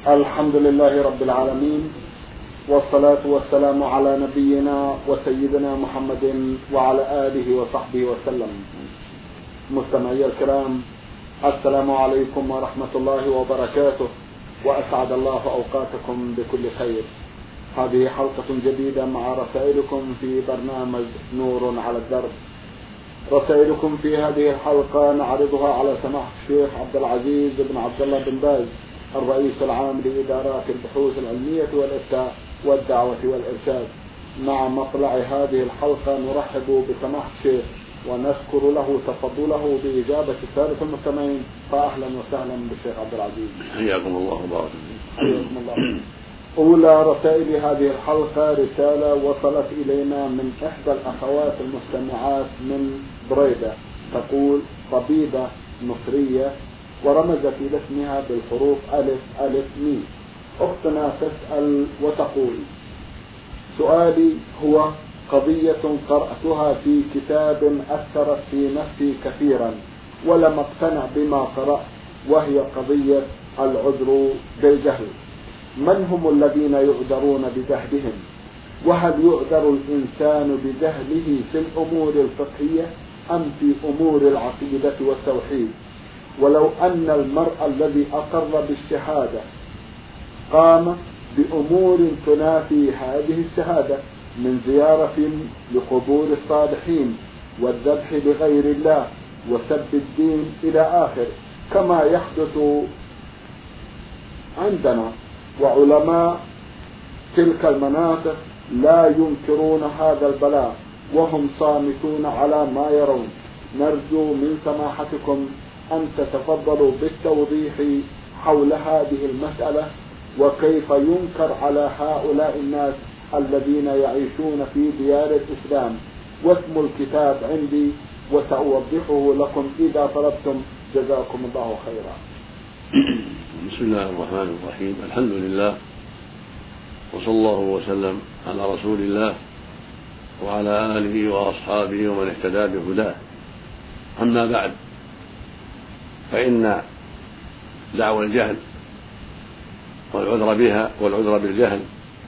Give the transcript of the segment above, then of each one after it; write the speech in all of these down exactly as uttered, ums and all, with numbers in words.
الحمد لله رب العالمين، والصلاة والسلام على نبينا وسيدنا محمد وعلى آله وصحبه وسلم. مستمعي الكرام، السلام عليكم ورحمة الله وبركاته، وأسعد الله أوقاتكم بكل خير. هذه حلقة جديدة مع رسائلكم في برنامج نور على الدرب. رسائلكم في هذه الحلقة نعرضها على سماحة الشيخ عبد العزيز بن عبد الله بن باز، الرئيس العام لإدارات البحوث العلمية والإفتاء والدعوة والإرشاد. مع مطلع هذه الحلقة نرحب بسماحة الشيخ ونشكر له تفضله بإجابة السادة المستمعين. فأهلا وسهلا بالشيخ عبد العزيز. حياكم الله وبارك فيكم. حياكم الله. أولى رسائل هذه الحلقة رسالة وصلت إلينا من إحدى الأخوات المستمعات من بريدة، تقول: طبيبة مصرية ورمزت إلى اسمها بالحروف ألف ألف ميم. أختنا تسأل وتقول: سؤالي هو قضية قرأتها في كتاب أثرت في نفسي كثيرا ولم أقتنع بما قرأت، وهي قضية العذر بالجهل. من هم الذين يعذرون بجهلهم؟ وهل يعذر الإنسان بجهله في الأمور الفقهية أم في أمور العقيدة والتوحيد؟ ولو أن المرء الذي أقر بالشهادة قام بأمور تنافي هذه الشهادة من زيارة لقبور الصالحين والذبح لغير الله وسب الدين إلى آخر، كما يحدث عندنا، وعلماء تلك المناطق لا ينكرون هذا البلاء وهم صامتون على ما يرون. نرجو من سماحتكم أن تتفضلوا بالتوضيح حول هذه المسألة، وكيف ينكر على هؤلاء الناس الذين يعيشون في ديار الإسلام. واسم الكتاب عندي وسأوضحه لكم إذا طلبتم، جزاكم الله خيرا. بسم الله الرحمن الرحيم. الحمد لله، وصلى الله وسلم على رسول الله وعلى آله وأصحابه ومن اهتدى بهداه. أما بعد، فإن دعوى الجهل والعذر بها والعذر بالجهل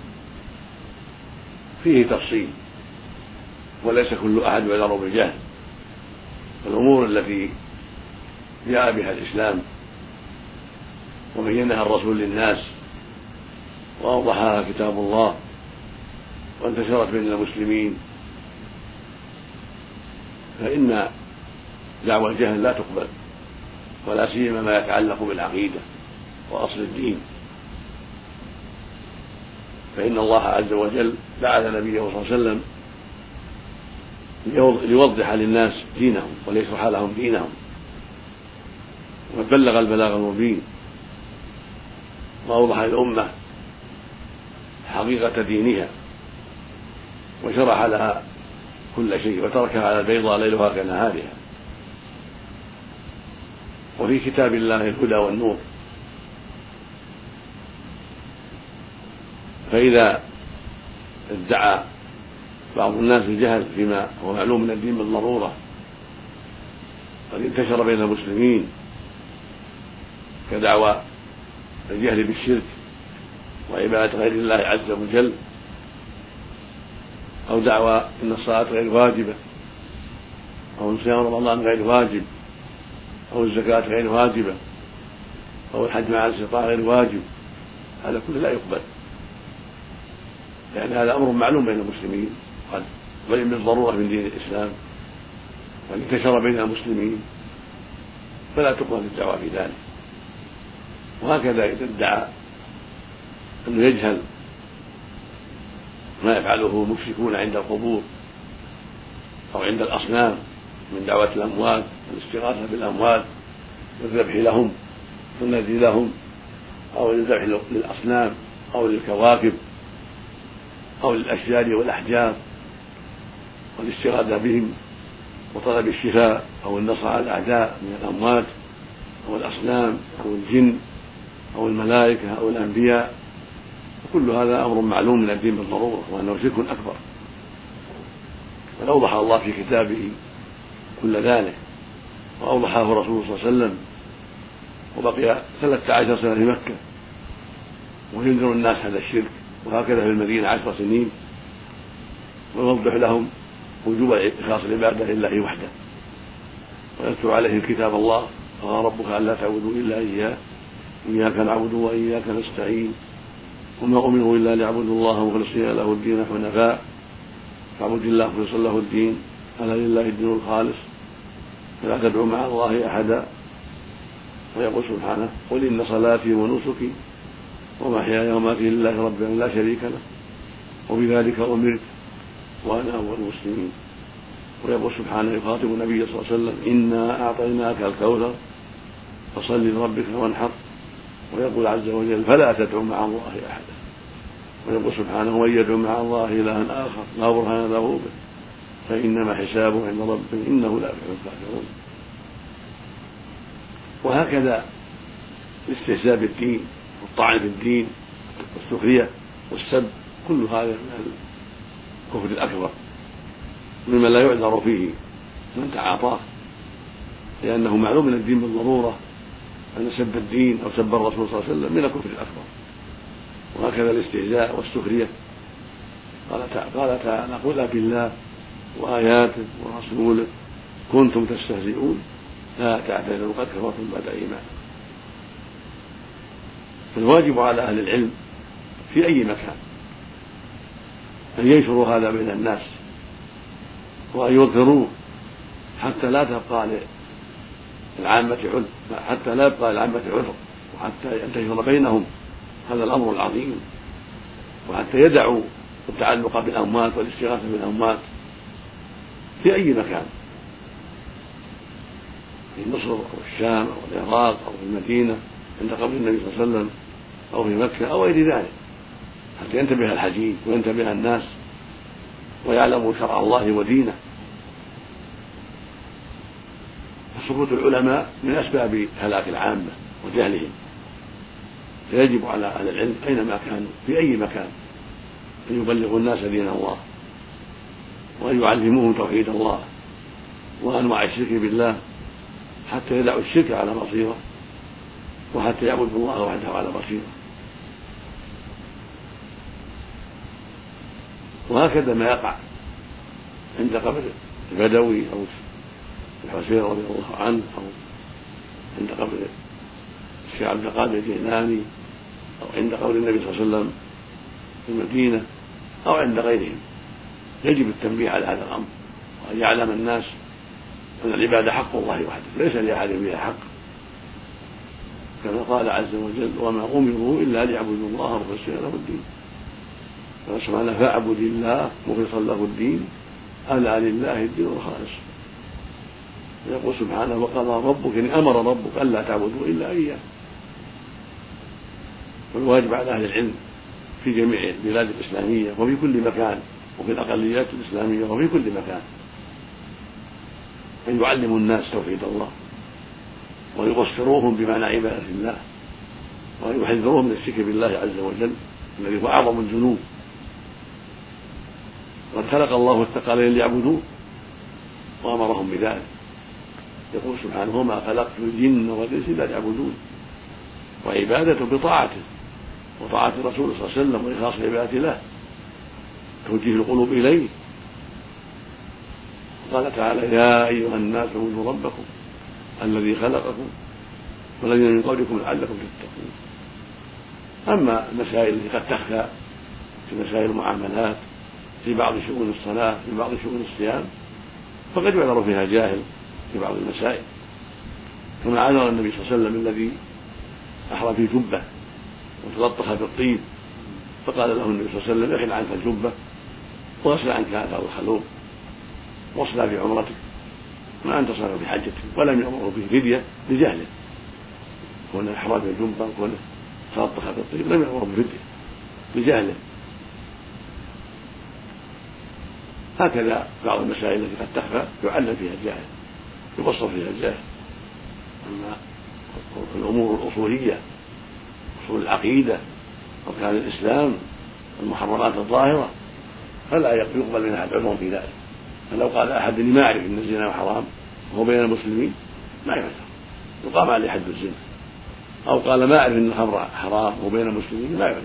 فيه تفصيل، وليس كل أحد يعذر بالجهل. الأمور التي جاء بها الإسلام وبينها الرسول للناس وأوضحها كتاب الله وانتشرت بين المسلمين، فإن دعوى الجهل لا تقبل، ولا سيما ما يتعلق بالعقيدة وأصل الدين. فإن الله عز وجل بعث نبيه صلى الله عليه وسلم ليوضح للناس دينهم وليشرح لهم دينهم، وبلغ البلاغ المبين وأوضح الأمة حقيقة دينها وشرح لها كل شيء وتركها على البيضاء ليلها كنهارها. وفي كتاب الله الهدى والنور. فإذا ادعى بعض الناس الجهل فيما هو معلوم من الدين بالضرورة قد انتشر بين المسلمين، كدعوى الجهل بالشرك وعبادة غير الله عز وجل، أو دعوى أن الصلاة غير واجبة، أو أن صيام رمضان غير واجب، أو الزكاة غير واجبة، أو الحج مع الاستطاعة غير واجب. هذا كله لا يقبل، لأن هذا أمر معلوم بين المسلمين قد بين بالضرورة من دين الإسلام وقد انتشر بين المسلمين، فلا تقبل الدعوة في ذلك. وهكذا إذا ادعى أنه يجهل ما يفعله المشركون عند القبور أو عند الأصنام من دعوة الأموات والاستغاثة بالأموات والذبح لهم والنذر لهم، أو الذبح للأصنام أو للكواكب أو للأشجار والأحجار والاستغاثة بهم وطلب الشفاء أو النصر على الأعداء من الأموات أو الأصنام أو الجن أو الملائكة أو الأنبياء، وكل هذا أمر معلوم من الدين بالضرورة، وأنه شرك أكبر. فأوضح الله في كتابه كل ذلك، وأوضحه رسول صلى الله عليه وسلم، وبقي ثلاثة عشر سنة في مكة وينذر الناس هذا الشرك، وهكذا في المدينة عشر سنين، ويوضح لهم وجوب إخلاص العبادة لله وحده، ويتلو عليهم كتاب الله وقال ربك ألا تعبدوا إلا إياه إياك نعبد وإياك نستعين وما أمروا إلا ليعبدوا الله مخلصين له الدين حنفاء فاعبد الله مخلصا له الدين ألا لله الدين الخالص فلا تدعوا مع الله أحدا. ويقول سبحانه قل إن صلاتي ونسكي ومحياي ومماتي لله رب العالمين لا شريك له وبذلك أمرت وأنا أول المسلمين. ويقول سبحانه يخاطب النبي صلى الله عليه وسلم إنا أعطيناك الكوثر فصل لربك وانحر. ويقول عز وجل فلا تدعوا مع الله أحدا. ويقول سبحانه ومن يدعو مع الله إلها آخر لا برهان له به فإنما حسابه عند ربه إنه لا يفلح الكافرون. وهكذا الاستهزاء بالدين والطعن في الدين والسخرية والسب كل هذا من الكفر الأكبر مما لا يعذر فيه من تعاطاه، لأنه معلوم من الدين بالضرورة أن سب الدين أو سب الرسول صلى الله عليه وسلم من الكفر الأكبر. وهكذا الاستهزاء والسخرية قال تعالى قل بالله وآياته ورسوله كنتم تستهزئون لا تعتذروا قد كفرتم بعد إيمانكم. فالواجب على أهل العلم في أي مكان أن ينشروا هذا بين الناس وأن يظهروه حتى لا تبقى للعامة عذر حتى لا يبقى للعامة عذر وحتى ينتشر بينهم هذا الأمر العظيم، وحتى يدعوا التعلق بالأموات والاستغاثة بالأموات في أي مكان في مصر أو الشام أو العراق أو في المدينة عند قبر النبي صلى الله عليه وسلم أو في مكة أو غير ذلك، حتى ينتبه الحجيج وينتبه الناس ويعلموا شرع الله ودينه. فسكوت العلماء من أسباب هلاك العامة وجهلهم، فيجب على أهل العلم أينما كانوا في أي مكان أن يبلغوا الناس دين الله وأن يعلموهم توحيد الله وأنواع الشرك بالله حتى يدعوا الشرك على بصيرة وحتى يعبدوا الله وحده على بصيرة. وهكذا ما يقع عند قبر البدوي أو الحسين رضي الله عنه أو عند قبر الشيخ عبد القادر الجيلاني أو عند قبر النبي صلى الله عليه وسلم في المدينة أو عند غيرهم، يجب التنبيه على هذا الأمر وأن يعلم الناس أن العبادة حق الله وحده ليس لأحد بها حق، كما قال عز وجل وما أمروا إلا ليعبدوا الله مخلصين له الدين. قال سبحانه فاعبد الله مخلصا له الدين ألا لله الدين الخالص. يقول سبحانه وقضى ربك إن أمر ربك ألا تعبدوا إلا إياه. والواجب على أهل العلم في جميع البلاد الإسلامية وفي كل مكان وفي الأقليات الإسلامية وفي كل مكان أن يعلموا الناس توحيد الله ويبصروهم بمعنى عبادة الله وأن يحذروهم من الشرك بالله عز وجل الذي هو أعظم الذنوب. قد خلق الله الثقلين ليعبدوه وأمرهم بذلك، يقول سبحانه وما خلقت الجن والإنس إلا ليعبدون، وعبادته بطاعته وطاعة الرسول صلى الله عليه وسلم وإخلاص العبادة له توجيه القلوب إليه. قال تعالى يا أيها الناس اعبدوا ربكم الذي خلقكم والذين من قبلكم لعلكم تتقون. أما المسائل التي قد تخفى في مسائل المعاملات في بعض شؤون الصلاة في بعض شؤون الصيام فقد يعذر فيها جاهل في بعض المسائل، كما عذر النبي صلى الله عليه وسلم الذي أحرى في جبة وتلطخ بالطيب فقال له النبي صلى الله عليه وسلم احل عنك الجبة واغسل عنك هذا الخلوق واصلى في عمرتك ما أنت صار في حجتك، ولم يأمره به فدية لجهله، كونه أحرى في الجبة وكونه تلطخ بالطيب لم يأمره بفدية لجهله. هكذا بعض المسائل التي قد تخفى يعلم فيها الجاهل يبصر فيها الجاهل. أما الأمور الأصولية أصول العقيدة أركان الإسلام المحرمات الظاهرة فلا يقبل من أحد عذر في ذلك. فلو قال أحد إني ما أعرف أن الزنا حرام وهو بين المسلمين ما يعذر، يقام عليه حد الزنا أو قال ما أعرف أن الخمر حرام وبين المسلمين ما يعذر،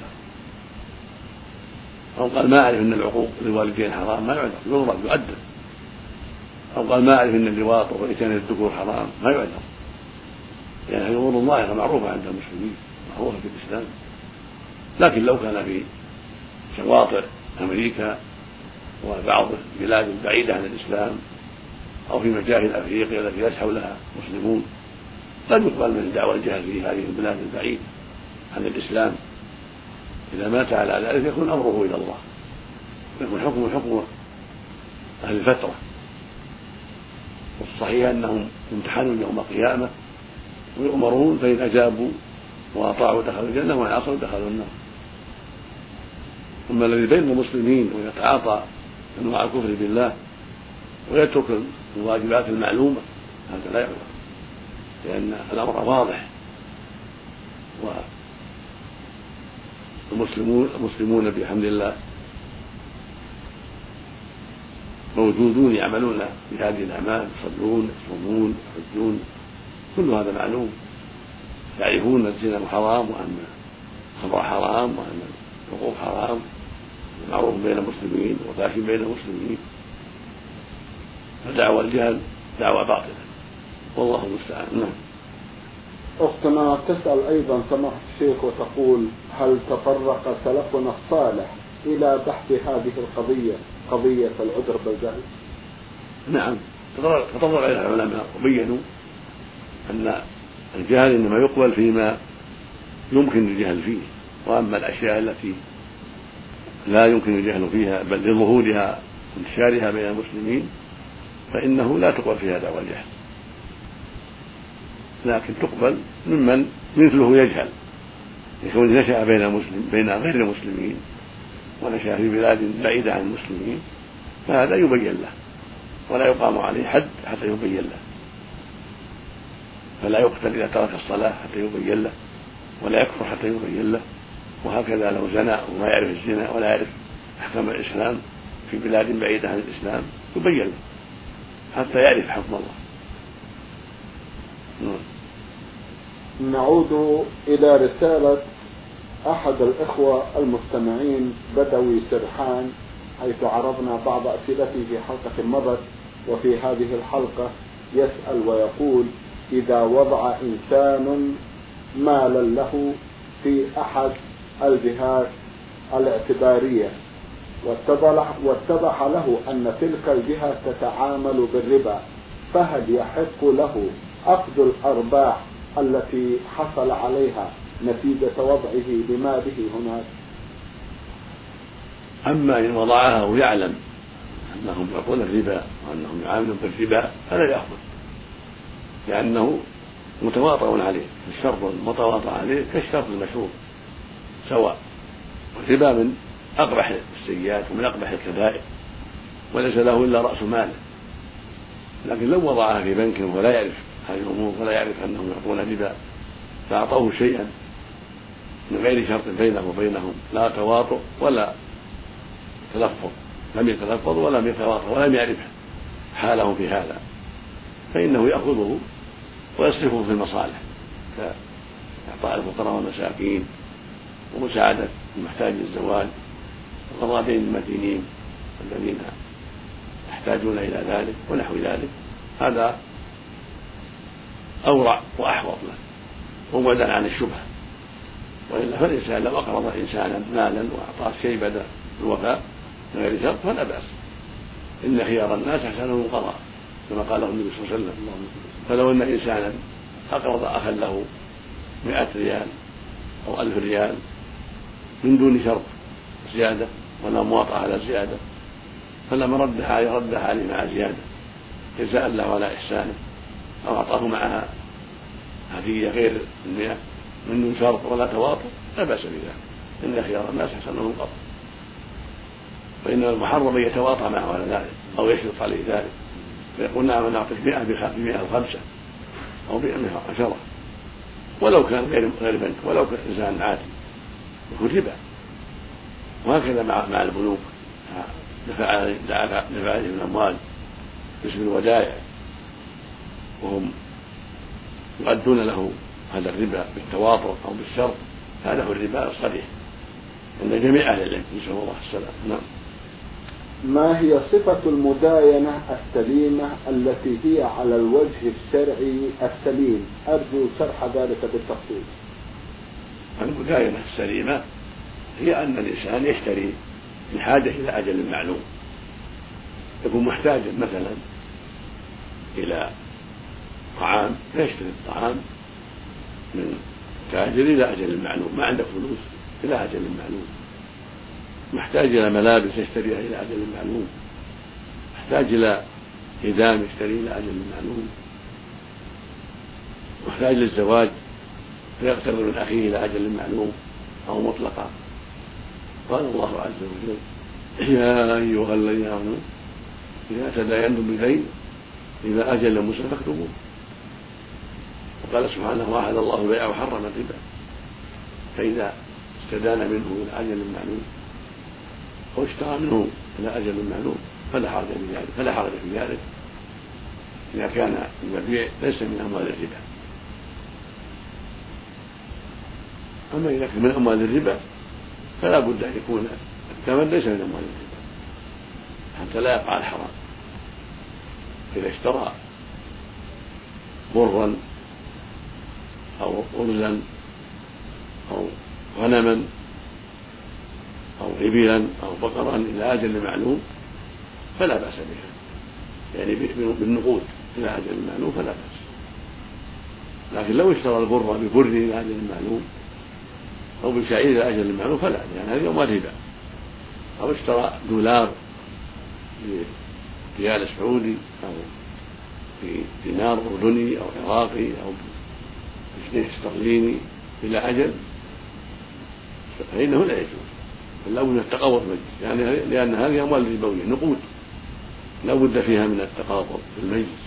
أو قال ما أعرف أن العقوق للوالدين حرام ما يعذر، يضرب يؤدب، أو قال ما أعرف أن اللواط وإتيان الذكور حرام ما يعذر، لأن يعني أمور ظاهرة معروفة عند المسلمين معروفة في الإسلام. لكن لو كان في شواطئ أمريكا وبعض البلاد البعيدة عن الإسلام أو في مجاهل أفريقيا التي ليس حولها مسلمون قد يقبل من دعوى الجهل في هذه البلاد البعيدة عن الإسلام. إذا مات على ذلك يكون أمره إلى الله، يكون حكم حكم أهل الفترة. والصحيح أنهم يمتحنون يوم القيامة ويؤمرون، فإن أجابوا وأطاعوا دخلوا الجنة وإن عصوا دخلوا النار. أما الذي بين المسلمين ويتعاطى أنواع الكفر بالله ويترك الواجبات المعلومة هذا لا يعذر، لأن الأمر واضح، والمسلمون المسلمون بحمد الله موجودون يعملون بهذه الأعمال، يصلون يصومون يحجون، كل هذا معلوم، يعرفون أن الزنا حرام وأن الخمر حرام وأن العقوق حرام، معروف بين المسلمين وفاش بين المسلمين. فدعوى الجهل دعوى باطلة والله المستعان. نعم. أختنا تسأل أيضا سماحة الشيخ وتقول: هل تطرق سلفنا الصالح إلى بحث هذه القضية، قضية العذر بالجهل؟ نعم، تطرق إلى العلماء وبينوا أن الجهل إنما يقبل فيما يمكن الجهل فيه، وأما الأشياء التي لا يمكن الجهل فيها بل لظهورها وانتشارها بين المسلمين فإنه لا تقبل فيها دعوى الجهل، لكن تقبل ممن مثله يجهل، يكون نشأ بين مسلم بين غير المسلمين ونشأ في بلاد بعيدة عن المسلمين، فهذا يبين له ولا يقام عليه حد حتى يبين له، فلا يقتل إذا ترك الصلاة حتى يبين له، ولا يكفر حتى يبين له. وهكذا لو زنى وما يعرف الزنا ولا يعرف أحكام الإسلام في بلاد بعيدة عن الإسلام يبين له حتى يعرف حكم الله. نعود إلى رسالة أحد الإخوة المستمعين بدوي سرحان، حيث عرضنا بعض أسئلته في حلقة مضت، وفي هذه الحلقة يسأل ويقول: إذا وضع إنسان مالا له في أحد الجهات الاعتبارية واتضح له أن تلك الجهة تتعامل بالربا، فهل يحق له أخذ الأرباح التي حصل عليها نتيجة وضعه لماله هناك؟ أما إن وضعها ويعلم أنهم يعطون الربا وأنهم يعاملون بالربا فلا يأخذ، لأنه متواطئ عليه، الشرط المتواطئ عليه كالشرط المشروط سواء، والربا من أقبح السيئات ومن أقبح الكبائر وليس له إلا رأس ماله. لكن لو وضعها في بنك ولا يعرف هذه الأمور ولا يعرف أنهم يعطون ربا فأعطوه شيئا من غير شرط بينه وبينهم، لا تواطؤ ولا تلفظ، لم يتلفظ ولم يتواطؤ ولم يعرف حاله في هذا، فإنه يأخذه ويصرفه في المصالح كإعطاء الفقراء والمساكين ومساعدة المحتاج للزواج وقضاء دين المدينين الذين يحتاجون إلى ذلك ونحو ذلك، هذا أورع وأحوط له وبعدا عن الشبهة. وإلا فالإنسان لو أقرض إنسانا مالا وأعطاه شيء بعد الوفاء من غير شرط فلا بأس، إن خيار الناس أحسنهم القضاء كما قاله النبي صلى الله عليه وسلم. فلو أن إنسانا أقرض أخا له مئة ريال أو ألف ريال من دون شرط زيادة ولا مواطأة على الزيادة، فلما ردها عليه ردها عليه مع زيادة جزاء له على إحسانه، أو أعطاه معها هدية غير المئة من دون شرط ولا تواطؤ لا بأس بذلك، إن خيار الناس أحسنهم القضاء. فإن المحرم أن يتواطأ معه على ذلك أو يشرط عليه ذلك فيقول: نعم أنا أعطيك مئة بمئة الخمسة أو بمئة عشرة، ولو كان غير غير بنك ولو كان إنسان عادي يكون ربا. وهكذا مع مع البنوك دفع دفع عليهم الأموال باسم الودائع وهم يؤدون له هذا الربا بالتواطؤ أو بالشرط هذا هو الربا الصريح عند جميع أهل العلم نسأل الله السلامة. نعم. ما هي صفة المداينة السليمة التي هي على الوجه الشرعي السليم؟ أرجو شرح ذلك بالتفصيل. المداينة السليمة هي أن الإنسان يشتري بحاجة إلى أجل معلوم، يكون محتاجا مثلا إلى طعام فيشتري الطعام من تاجر إلى أجل معلوم، ما عنده فلوس إلى أجل معلوم، محتاج إلى ملابس يشتريها إلى أجل معلوم، محتاج إلى إدام يشتري إلى أجل معلوم، محتاج للزواج فيقترض من أخيه إلى أجل معلوم أو مطلقا. قال الله عز وجل: يا أيها الذين آمنوا إذا تداينتم بدين إلى أجل مسمى فاكتبوه. وقال سبحانه: وأحل الله البيع وحرم الربا، فإذا استدان منه إلى أجل معلوم أو اشترى منه إلى أجل معلوم فلا حرج في ذلك فلا حرج في ذلك إذا كان المبيع ليس من أموال الربا. أما إذا كان من أموال الربا فلا بد أن يكون الثمن ليس من أموال الربا حتى لا يقع الحرام. إذا اشترى برا أو أرزا أو غنما أو إبلا أو بقرا إلى أجل معلوم فلا بأس بها، يعني بالنقود إلى أجل معلوم فلا بأس. لكن لو اشترى البر ببر إلى أجل معلوم أو بالشعير إلى أجل معلوم فلا، لأن يعني هذه أموال ربا. أو اشترى دولار بريال سعودي أو بدينار أردني أو عراقي أو بجنيه استرليني إلى أجل فإنه لا يجوز، بل لا بد من التقابض المجلس، يعني لأن هذه أموال ربوية نقود لا بد فيها من التقابض في المجلس.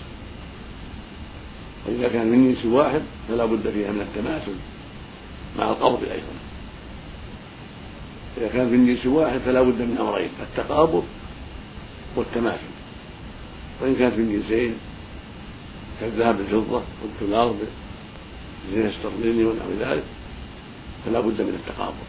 وإذا كان من جنس واحد فلا بد فيها من التماثل مع القبض أيضا. إذا كان من جنس واحد فلا بد من أمرين: التقابض والتماثل. وإن كانت من جنسين كالذهب بالفضة والدولار بالجنيه الاسترليني ونحو ذلك فلا بد من التقابض،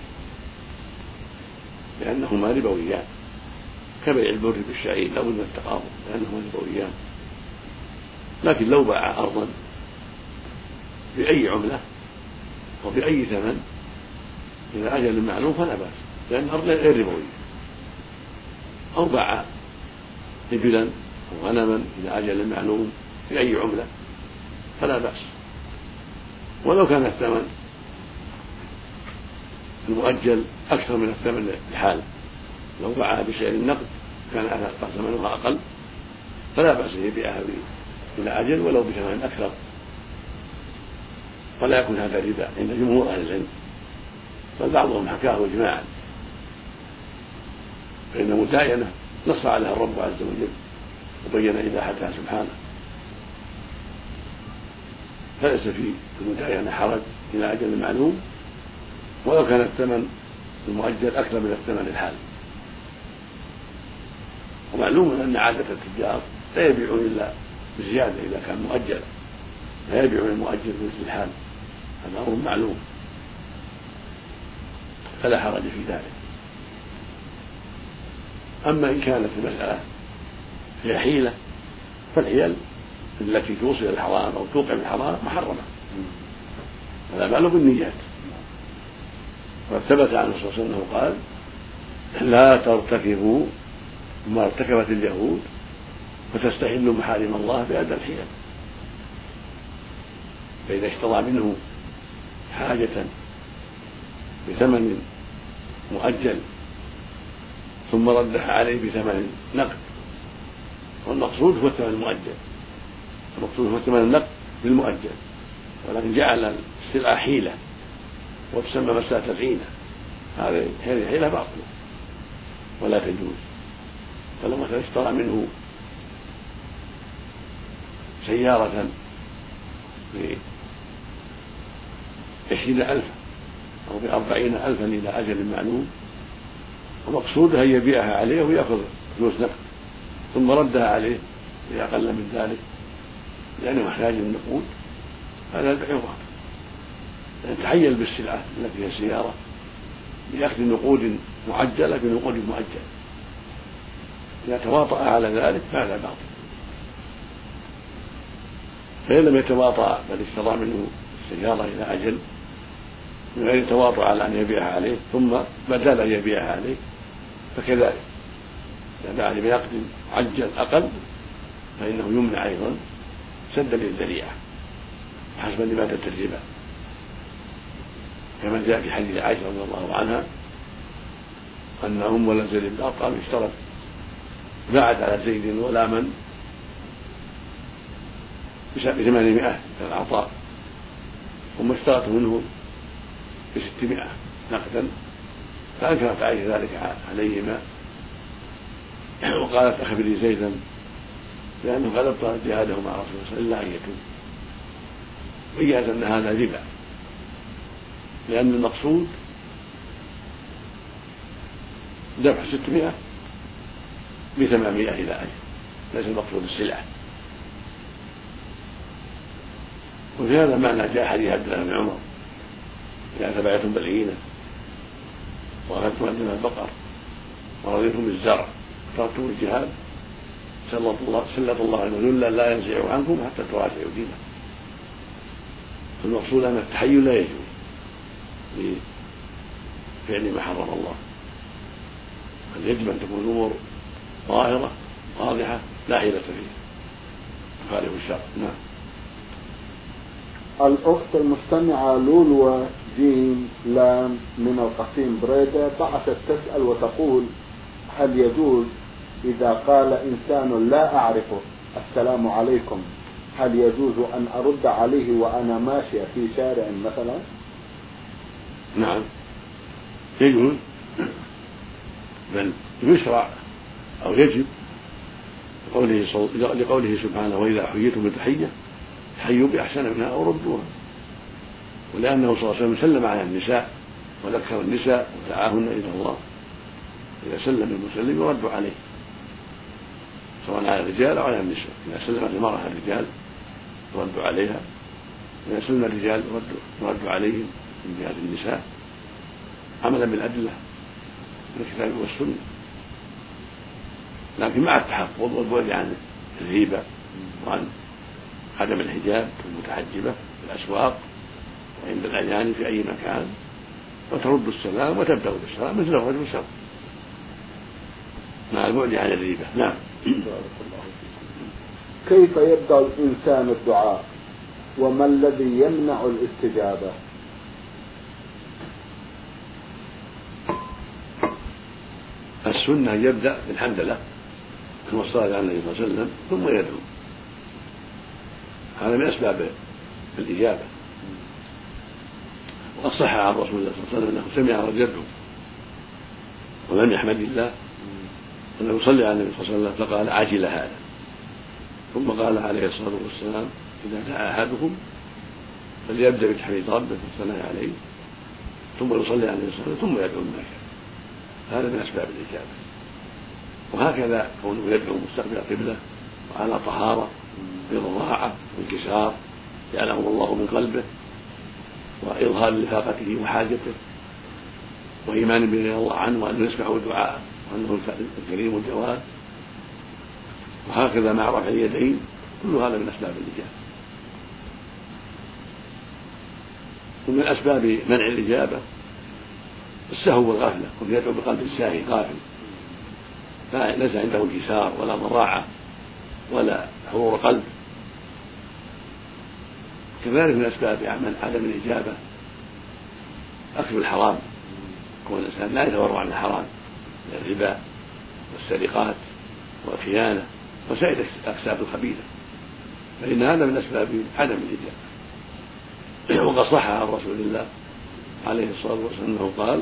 لأنهما ربويان كبيع البر بالشعير لا بد من التقابض لأنهما ربويان. لكن لو باع أرضا بأي عملة وبأي ثمن إلى أجل معلوم فلا بأس، لأن الأرض غير ربوية. أو باع إبلا أو غنما إلى أجل معلوم بأي عملة فلا بأس، ولو كان الثمن المؤجل أكثر من الثمن الحال. لو باعها بسعر النقد كان ثمنها أقل فلا بأس يبيعها إلى أجل ولو بثمن أكثر، فلا يكون هذا ربا عند جمهور أهل العلم، بل بعضهم حكاه إجماعا، فإن المداينة نص عليها الرب عز وجل وبين إباحتها سبحانه، فليس في المداينة حرج إلى أجل معلوم ولو كان الثمن المؤجل أكثر من الثمن الحال. ومعلوم أن عادة التجار لا يبيعون إلا بزيادة إذا كان مؤجلا، لا يبيعون المؤجل بمثل الحال، هذا أمر معلوم فلا حرج في ذلك. أما إن كانت المسألة هي حيلة فالحيل التي توصل الحرام أو توقع الحرام محرمة، هذا معنى بالنيات. وثبت عنه صلى الله عليه وسلم قال: لا ترتكبوا ما ارتكبت اليهود فتستحلوا محارم الله بأدنى الحيل. فإذا اشترى منه حاجة بثمن مؤجل ثم ردها عليه بثمن نقد، والمقصود هو الثمن المؤجل، المقصود هو ثمن النقد بالمؤجل، ولكن جعل السلعة حيلة وتسمى مسألة العينة، هذه حيلة باطلة ولا تجوز. فلو مثلا اشترى منه سيارة بعشرين ألفا أو بأربعين ألفا إلى أجل معلوم ومقصوده أن يبيعها عليه ويأخذ فلوس نقد ثم ردها عليه بأقل من ذلك لأنه محتاج للنقود، هذا البيع باطل يتحيل بالسلعة التي هي السيارة بأخذ نقود معجلة بنقود مؤجلة. إذا تواطأ على ذلك فهذا باطل. فإن لم يتواطأ بل اشترى منه السيارة إلى أجل من غير تواطؤ على أن يبيعها عليه ثم بدل أن يبيعها عليه فكذلك إذا باع بنقد معجل أقل فإنه يمنع أيضا سدا للذريعة حسب لمادة الربا، كما جاء في حديث عائشة رضي الله عنها أن أم ولد زيد بن أرقم اشترت باعت على زيد غلاما بثمانمائة من العطاء ثم اشترت منه بستمائة نقدا، فأنكرت عائشة ذلك عليهما وقالت أخبري زيدا لأنه قد أبطل جهاده مع رسول الله صلى الله عليه وسلم إلا أن يتوب، وإياس أن هذا ربا، لأن المقصود دفع ستمائة بثمانمائة إلى أجل، ليس المقصود السلعة. وفي هذا المعنى جاء حديث عبد الله بن عمر إذا تبعتم بالعينة وأخذتم أدنى البقر ورضيتم بالزرع تركتم الجهاد سلط الله سلط الله ذلا لا ينزع عنكم حتى تراجعوا دينكم. فالمقصود أن التحيل لا يجوز لفعل ما حرم الله، بل يجب أن تكون الأمور ظاهرة واضحة لا حيلة فيها تخالف الشرع. نعم. الأخت المستمعة لولو جيم لام من القصيم بريدة بعثت تسأل وتقول: هل يجوز إذا قال إنسان لا أعرفه السلام عليكم، هل يجوز أن أرد عليه وأنا ماشية في شارع مثلا؟ نعم يجوز، بل يشرع أو يجب لقوله, لقوله سبحانه: وإذا حييتم بتحية حيوا بأحسن منها أو ردوها. ولأنه صلى الله عليه وسلم سلم على النساء وذكر النساء ودعاهن إلى الله، إذا سلم المسلم يرد عليه سواء على الرجال أو على النساء. إذا سلمت المرأة على الرجال يرد عليها، إذا سلم الرجال يرد عليهم من جهة النساء عملا بالأدلة من الكتاب والسنة، لكن مع التحفظ والبعد عن الغيبة وعن عدم الحجاب المتحجبة في الأسواق وعند الأعيان في أي مكان، وترد السلام وتبدأ بالسلام مثل الرجل سوا مع البعد عن الريبة. نعم. كيف يبدأ الإنسان الدعاء وما الذي يمنع الاستجابة؟ السنة يبدأ بالحمد لله ثم الصلاة على النبي صلى الله عليه وسلم ثم يدعو، هذا من أسباب الإجابة. وقد صح عن رسول الله صلى الله عليه وسلم أنه سمع رجل يدعو ولم يحمد الله أنه يصلي على النبي صلى الله عليه وسلم فقال: عجل هذا. ثم قال عليه الصلاة والسلام: إذا دعا أحدكم فليبدأ بتحميد ربه والثناء عليه ثم يصلي عليه الصلاة ثم يدعو ما شاء. هذا من أسباب الإجابة. وهكذا كونه يدعو مستقبل القبلة وعلى طهارة برضاعة وانكسار جعله الله من قلبه وإظهار لفاقته وحاجته وإيمان بأن الله عنه وأنه يسمع الدعاء وأنه الكريم الجواد، وهكذا مع رفع اليدين، كل هذا من أسباب الإجابة. ومن أسباب منع الإجابة السهو والغفلة، وهو يدعو بقلب ساهي غافل ليس عنده انكسار ولا ضراعة ولا حضور قلب. كذلك من أسباب عدم الإجابة أكل الحرام، كون الإنسان لا يتورع عن الحرام من الربا والسرقات والخيانة وسائر الأكساب الخبيثة، فإن هذا من أسباب عدم الإجابة. وقد صح عن رسول الله عليه الصلاة والسلام أنه قال: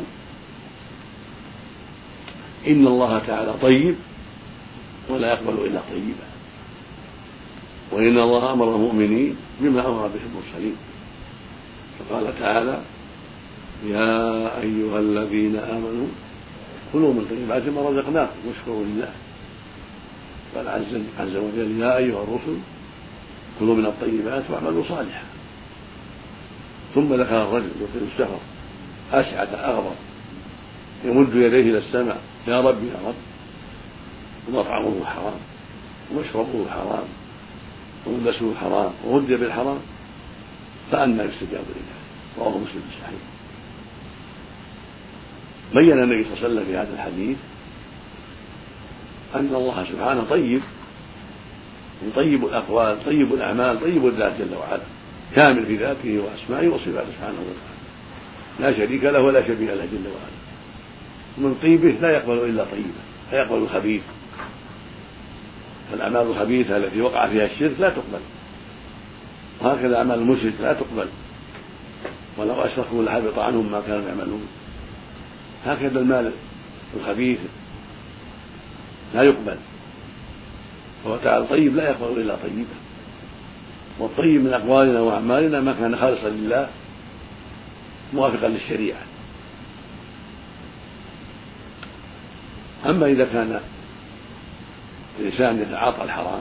إن الله تعالى طيب ولا يقبل إلا طيبا، وإن الله أمر المؤمنين بما أمر به المرسلين. فقال تعالى: يا أيها الذين آمنوا كلوا من طيبات ما رزقناكم واشكروا لله. قال عز وجل: يا أيها الرسل كلوا من الطيبات واعملوا صالحا. ثم ذكر الرجل يطيل السفر أشعث أغبر يمد يديه إلى السماء يا رب يا رب ومطعمه حرام ومشربه حرام وملبسه حرام وغذي بالحرام فأنى يستجاب لله. رواه مسلم في الصحيح. بين النبي صلى الله عليه وسلم في هذا الحديث أن الله سبحانه طيب، طيب الأقوال طيب الأعمال طيب الذات جل وعلا، كامل في ذاته وأسمائه وصفاته سبحانه وتعالى، لا شريك له ولا شبيه له جل وعلا. ومن طيبه لا يقبل إلا طيبه، لا يقبل الخبيث. فالأعمال الخبيثة التي وقع فيها الشرك لا تقبل، وهكذا أعمال المشرك لا تقبل، ولو أشركوا لحبط عنهم ما كانوا يعملون. هكذا المال الخبيث لا يقبل، فهو تعالى طيب لا يقبل إلا طيبه. والطيب من أقوالنا وأعمالنا ما كان خالصا لله موافقا للشريعة. أما إذا كان الإنسان يتعاطى الحرام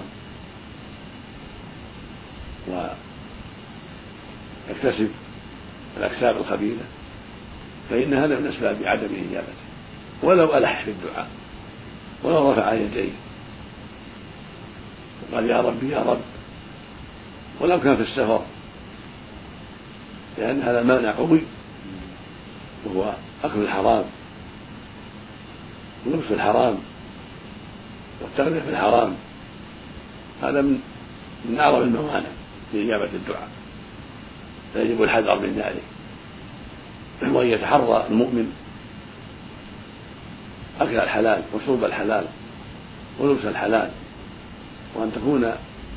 ويكتسب الأكساب الخبيثة فإن هذا من أسباب عدم إجابته، ولو ألح في الدعاء ولو رفع يديه وقال يا رب يا رب ولو كان في السفر، لأن هذا مانع قوي وهو أكل الحرام ولبس الحرام والتغذية في الحرام. هذا من من أعظم الموانع لإجابة الدعاء، فيجب الحذر من ذلك، وأن يتحرى المؤمن أكل الحلال وشرب الحلال ولبس الحلال، وأن تكون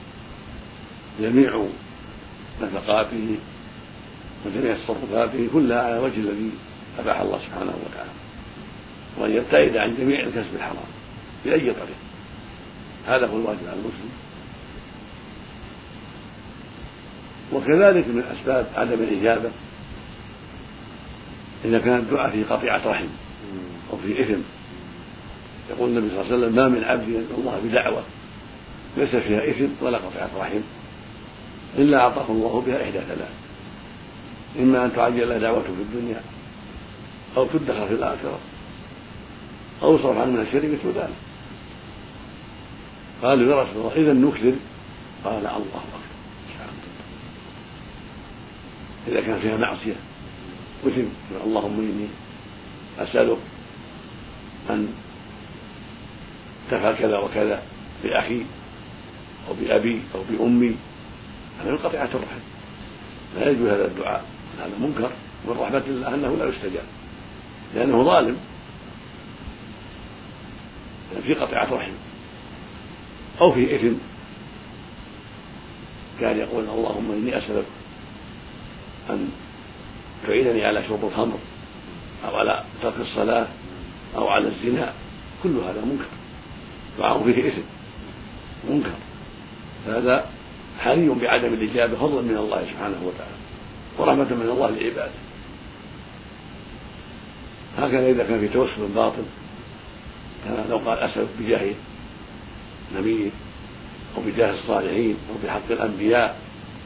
جميع نفقاته وجميع تصرفاته كلها على وجه الذي أباح الله سبحانه وتعالى، وأن يبتعد عن جميع الكسب الحرام بأي طريق. هذا هو الواجب على المسلم. وكذلك من أسباب عدم الإجابة إذا كان الدعاء في قطيعة رحم أو في إثم. يقول النبي صلى الله عليه وسلم ما من عبد يدعو الله بدعوة ليس فيها إثم ولا قطيعة رحم إلا أعطاه الله بها إحدى ثلاث: إما أن تعجل له دعوته في الدنيا أو تدخر في الآخرة أو يصرف عنه من الشر مثل ذلك. قالوا يا رسول الله إذا نكثر؟ قال الله أكبر. إذا كان فيها معصية وإثم اللهم إني أسألك أن تفعل كذا وكذا بأخي أو بأبي أو بأمي، هذا من قطيعة الرحم، لا يجوز هذا الدعاء، هذا منكر من رحمة الله أنه لا يستجاب لأنه ظالم، يعني في قطيعة رحم أو في إثم. كان يقول اللهم إني أسألك أن تعينني على شرب الخمر أو على ترك الصلاة أو على الزنا، كل هذا منكر، دعاء فيه إثم منكر، فهذا حري بعدم الإجابة فضلا من الله سبحانه وتعالى ورحمة من الله لعباده. هكذا إذا كان في توسل باطل، كان لو قال أسألك بجاه نبي أو بجاه الصالحين أو بحق الأنبياء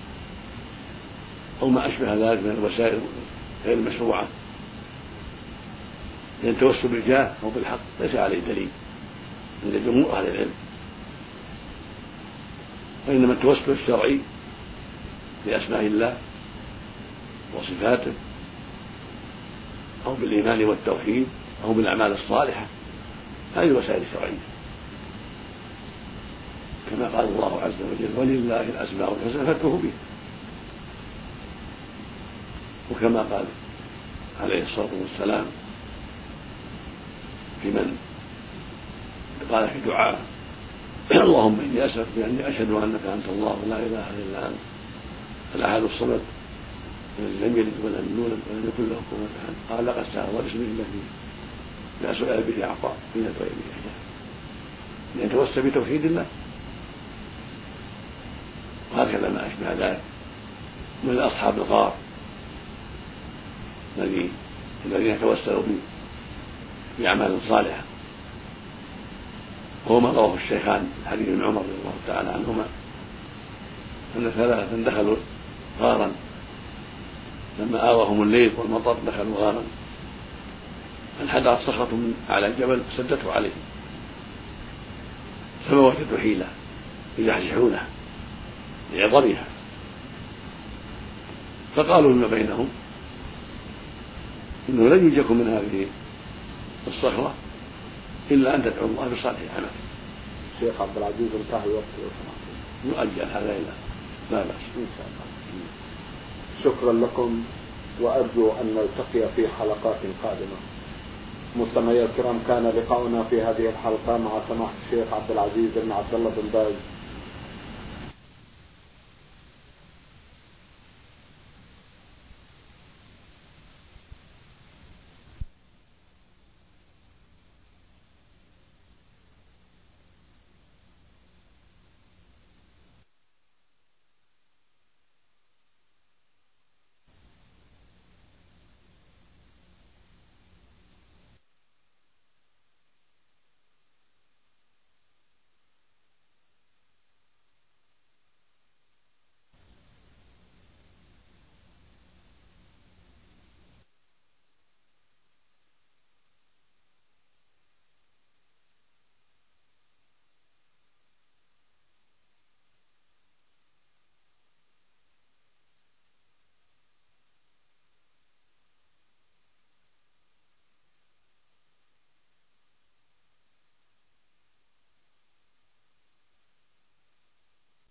أو ما أشبه ذلك من الوسائل غير المشروعة، لأن التوسل بالجاه أو بالحق ليس عليه دليل عند جمهور أهل العلم، وإنما التوسل الشرعي بأسماء الله وصفاته أو بالإيمان والتوحيد أو بالأعمال الصالحة، هذه الوسائل الشرعية، كما قال الله عز وجل ولله الأسماء الحسنى فادعوه بها، وكما قال عليه الصلاة والسلام في من قال في دعاء اللهم إني أسألك بأني أشهد أنك أنت الله لا إله إلا أنت الأحد الصمد الذي لم يلد ولم يولد ولم يكن له كفوا أحد، قال لقد سأل باسمه الذي لا سؤال به أعطى حين دعي به إحداه، لأن توسل بتوحيد الله. وهكذا ما أشبه ذلك من أصحاب الغار الذين توسلوا بأعمال صالحة، وهو ما رواه الشيخان حديث ابن عمر رضي الله تعالى عنهما أن ثلاثة دخلوا غارا لما آوهم الليل والمطر دخلوا غارا انحدرت صخرة من أعلى الجبل سدته عليهم فما وجدوا حيلة يزحزحونه لعظمها، فقالوا فيما بينهم إنه لن ينجكم من هذه الصخرة إلا أن تدعوا الله بصالح عمل. شيخ عبد العزيز انتهى الوقت يؤجل هذا إلى لا بأس إن شاء الله. شكرا لكم، وأرجو أن نلتقي في حلقات قادمة. مستمعي الكرام، كان لقاؤنا في هذه الحلقة مع سماحة الشيخ عبد العزيز بن عبد الله بن باز